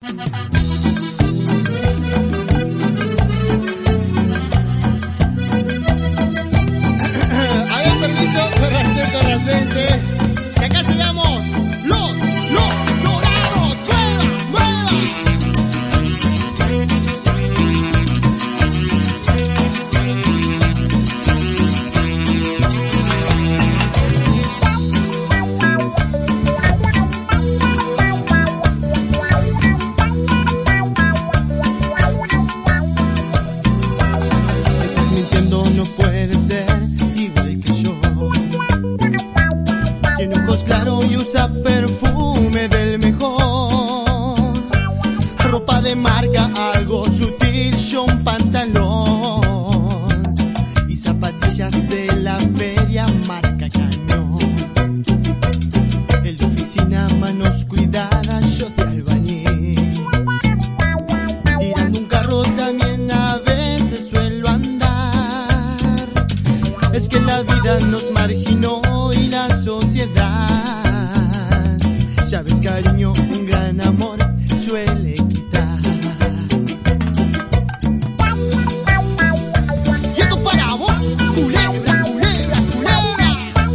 Que acá sigamos los dorados. Estás mintiendo, no puede ser igual que yo. Tiene ojos claros y usa perfume del mejor. Ropa de marca, algo sutil, yo un pantalón. Y zapatillas de la feria, marca Cañón. En la oficina, manos cuidadas, yo de albañil. Tirando un carro también a veces suelo andar. Es que la vida nos marginó y la sociedad, ya ves cariño, un gran amor suele quitar. Y esto para vos, culebra, culebra, culebra.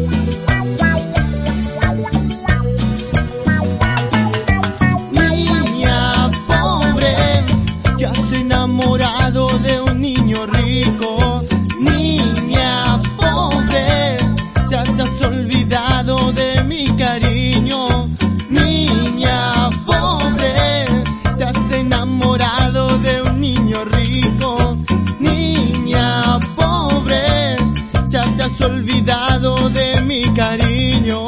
Niña pobre, que has enamorado de un niño rico. Niña pobre, ya te has olvidado de mi cariño. Niña pobre, te has enamorado de un niño rico. Niña pobre, ya te has olvidado de mi cariño.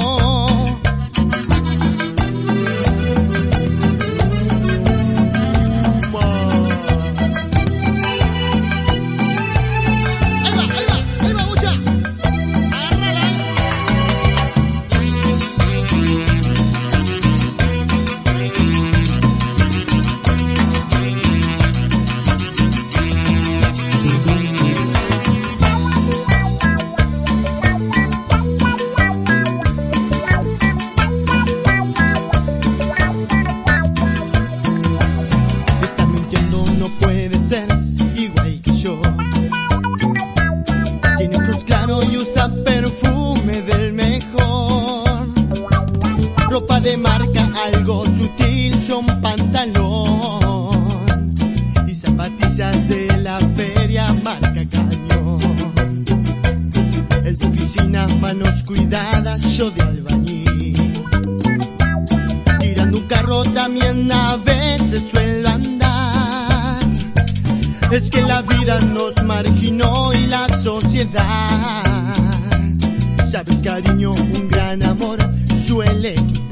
Y usa perfume del mejor. Ropa de marca, algo sutil, yo un pantalón. Y zapatillas de la feria, marca Cañón. En su oficina, manos cuidadas, yo de albañil. Tirando un carro también a veces suelo andar. Es que la vida nos marginó y la sociedad, sabes cariño, un gran amor suele quitar.